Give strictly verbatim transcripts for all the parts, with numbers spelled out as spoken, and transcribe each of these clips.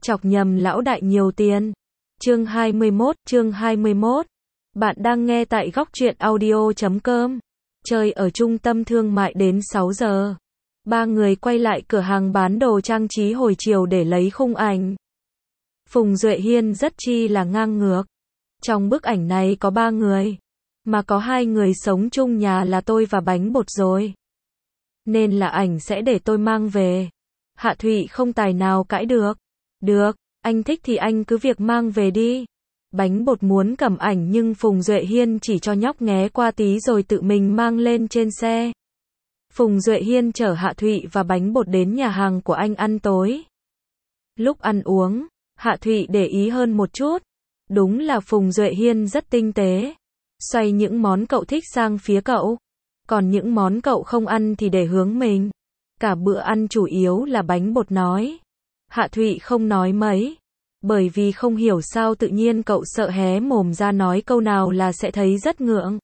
chọc nhầm lão đại nhiều tiền. Chương hai mươi mốt, chương hai mươi mốt. Bạn đang nghe tại góc truyện audio chấm com. Chơi ở trung tâm thương mại đến sáu giờ. Ba người quay lại cửa hàng bán đồ trang trí hồi chiều để lấy khung ảnh. Phùng Duệ Hiên rất chi là ngang ngược. Trong bức ảnh này có ba người, mà có hai người sống chung nhà là tôi và bánh bột rồi. Nên là ảnh sẽ để tôi mang về. Hạ Thụy không tài nào cãi được. Được, anh thích thì anh cứ việc mang về đi. Bánh bột muốn cầm ảnh nhưng Phùng Duệ Hiên chỉ cho nhóc nghé qua tí rồi tự mình mang lên trên xe. Phùng Duệ Hiên chở Hạ Thụy và bánh bột đến nhà hàng của anh ăn tối. Lúc ăn uống, Hạ Thụy để ý hơn một chút. Đúng là Phùng Duệ Hiên rất tinh tế. Xoay những món cậu thích sang phía cậu. Còn những món cậu không ăn thì để hướng mình. Cả bữa ăn chủ yếu là bánh bột nói. Hạ Thụy không nói mấy. Bởi vì không hiểu sao tự nhiên cậu sợ hé mồm ra nói câu nào là sẽ thấy rất ngượng.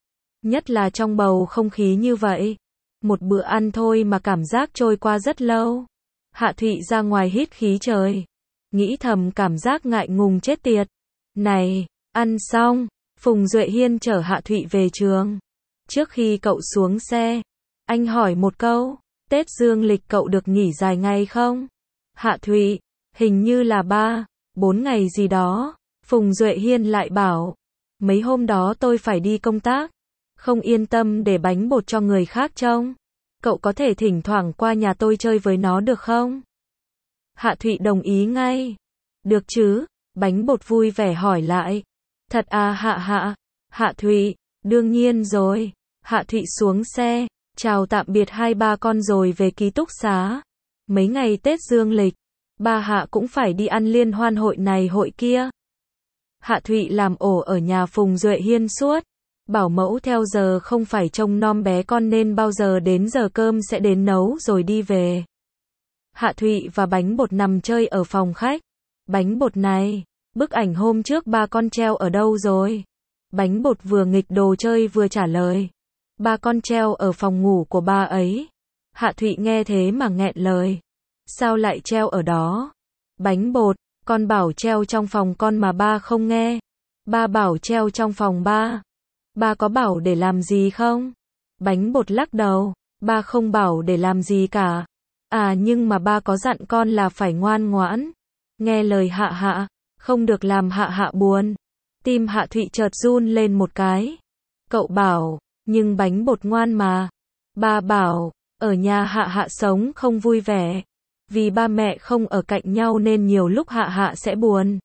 Nhất là trong bầu không khí như vậy. Một bữa ăn thôi mà cảm giác trôi qua rất lâu. Hạ Thụy ra ngoài hít khí trời. Nghĩ thầm cảm giác ngại ngùng chết tiệt. Này, ăn xong, Phùng Duệ Hiên chở Hạ Thụy về trường. Trước khi cậu xuống xe, anh hỏi một câu, Tết dương lịch cậu được nghỉ dài ngày không? Hạ Thụy, hình như là ba, bốn ngày gì đó. Phùng Duệ Hiên lại bảo, mấy hôm đó tôi phải đi công tác, không yên tâm để bánh bột cho người khác trông. Cậu có thể thỉnh thoảng qua nhà tôi chơi với nó được không? Hạ Thụy đồng ý ngay. Được chứ? Bánh bột vui vẻ hỏi lại. Thật à Hạ Hạ? Hạ Thụy, đương nhiên rồi. Hạ Thụy xuống xe, chào tạm biệt hai ba con rồi về ký túc xá. Mấy ngày Tết dương lịch, ba Hạ cũng phải đi ăn liên hoan hội này hội kia. Hạ Thụy làm ổ ở nhà Phùng Duệ Hiên suốt. Bảo mẫu theo giờ không phải trông nom bé con nên bao giờ đến giờ cơm sẽ đến nấu rồi đi về. Hạ Thụy và bánh bột nằm chơi ở phòng khách. Bánh bột này, bức ảnh hôm trước ba con treo ở đâu rồi? Bánh bột vừa nghịch đồ chơi vừa trả lời. Ba con treo ở phòng ngủ của ba ấy. Hạ Thụy nghe thế mà nghẹn lời. Sao lại treo ở đó? Bánh bột, con bảo treo trong phòng con mà ba không nghe. Ba bảo treo trong phòng ba. Ba có bảo để làm gì không? Bánh bột lắc đầu. Ba không bảo để làm gì cả. À nhưng mà ba có dặn con là phải ngoan ngoãn. Nghe lời Hạ Hạ, không được làm Hạ Hạ buồn. Tim Hạ Thụy chợt run lên một cái. Cậu bảo, nhưng bánh bột ngoan mà. Ba bảo, ở nhà Hạ Hạ sống không vui vẻ. Vì ba mẹ không ở cạnh nhau nên nhiều lúc Hạ Hạ sẽ buồn.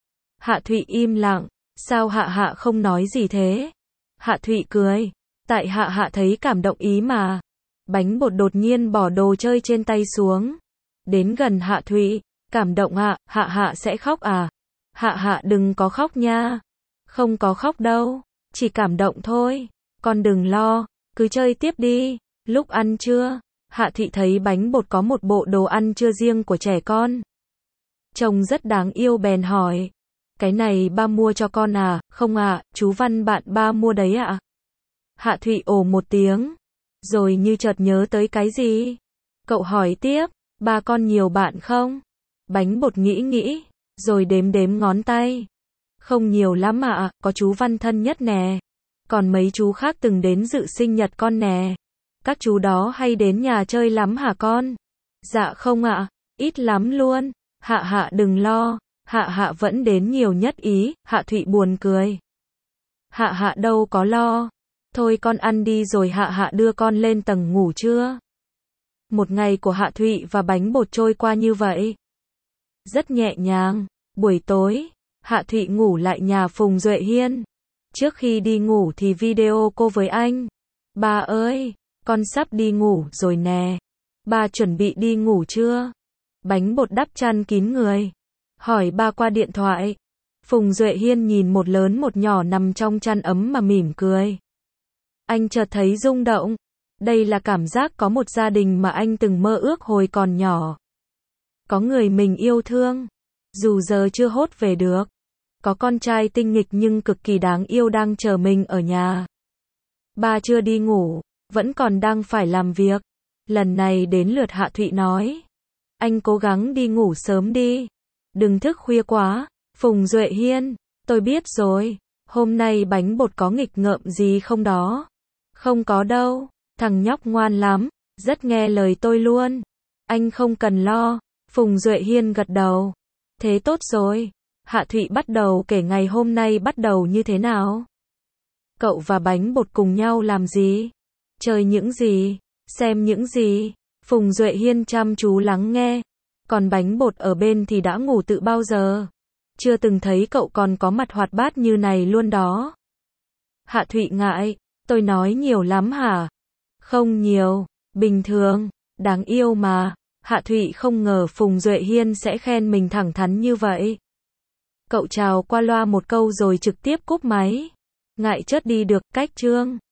Hạ Thụy im lặng, sao Hạ Hạ không nói gì thế? Hạ Thụy cười, tại Hạ Hạ thấy cảm động ý mà. Bánh bột đột nhiên bỏ đồ chơi trên tay xuống. Đến gần Hạ Thụy, cảm động ạ, Hạ Hạ sẽ khóc à? Hạ Hạ đừng có khóc nha. Không có khóc đâu, chỉ cảm động thôi. Con đừng lo, cứ chơi tiếp đi. Lúc ăn trưa, Hạ Thụy thấy bánh bột có một bộ đồ ăn trưa riêng của trẻ con. Trông rất đáng yêu bèn hỏi. Cái này ba mua cho con à? Không ạ, à, chú Văn bạn ba mua đấy ạ. À? Hạ Thụy ồ một tiếng. Rồi như chợt nhớ tới cái gì? Cậu hỏi tiếp, ba con nhiều bạn không? Bánh bột nghĩ nghĩ, rồi đếm đếm ngón tay. Không nhiều lắm ạ, à, có chú Văn thân nhất nè. Còn mấy chú khác từng đến dự sinh nhật con nè. Các chú đó hay đến nhà chơi lắm hả con? Dạ không ạ, à, ít lắm luôn. Hạ Hạ đừng lo, Hạ Hạ vẫn đến nhiều nhất ý. Hạ Thụy buồn cười. Hạ Hạ đâu có lo. Thôi con ăn đi rồi Hạ Hạ đưa con lên tầng ngủ chưa? Một ngày của Hạ Thụy và bánh bột trôi qua như vậy. Rất nhẹ nhàng. Buổi tối, Hạ Thụy ngủ lại nhà Phùng Duệ Hiên. Trước khi đi ngủ thì video cô với anh. Ba ơi, con sắp đi ngủ rồi nè. Ba chuẩn bị đi ngủ chưa? Bánh bột đắp chăn kín người. Hỏi ba qua điện thoại. Phùng Duệ Hiên nhìn một lớn một nhỏ nằm trong chăn ấm mà mỉm cười. Anh chợt thấy rung động. Đây là cảm giác có một gia đình mà anh từng mơ ước hồi còn nhỏ. Có người mình yêu thương. Dù giờ chưa hốt về được. Có con trai tinh nghịch nhưng cực kỳ đáng yêu đang chờ mình ở nhà. Ba chưa đi ngủ, vẫn còn đang phải làm việc. Lần này đến lượt Hạ Thụy nói. Anh cố gắng đi ngủ sớm đi. Đừng thức khuya quá. Phùng Duệ Hiên, tôi biết rồi. Hôm nay bánh bột có nghịch ngợm gì không đó? Không có đâu. Thằng nhóc ngoan lắm. Rất nghe lời tôi luôn. Anh không cần lo. Phùng Duệ Hiên gật đầu. Thế tốt rồi. Hạ Thụy bắt đầu kể ngày hôm nay bắt đầu như thế nào. Cậu và bánh bột cùng nhau làm gì? Chơi những gì? Xem những gì? Phùng Duệ Hiên chăm chú lắng nghe. Còn bánh bột ở bên thì đã ngủ từ bao giờ? Chưa từng thấy cậu còn có mặt hoạt bát như này luôn đó. Hạ Thụy ngại. Tôi nói nhiều lắm hả? Không nhiều. Bình thường. Đáng yêu mà. Hạ Thụy không ngờ Phùng Duệ Hiên sẽ khen mình thẳng thắn như vậy. Cậu chào qua loa một câu rồi trực tiếp cúp máy. Ngại chớt đi được, cách chương.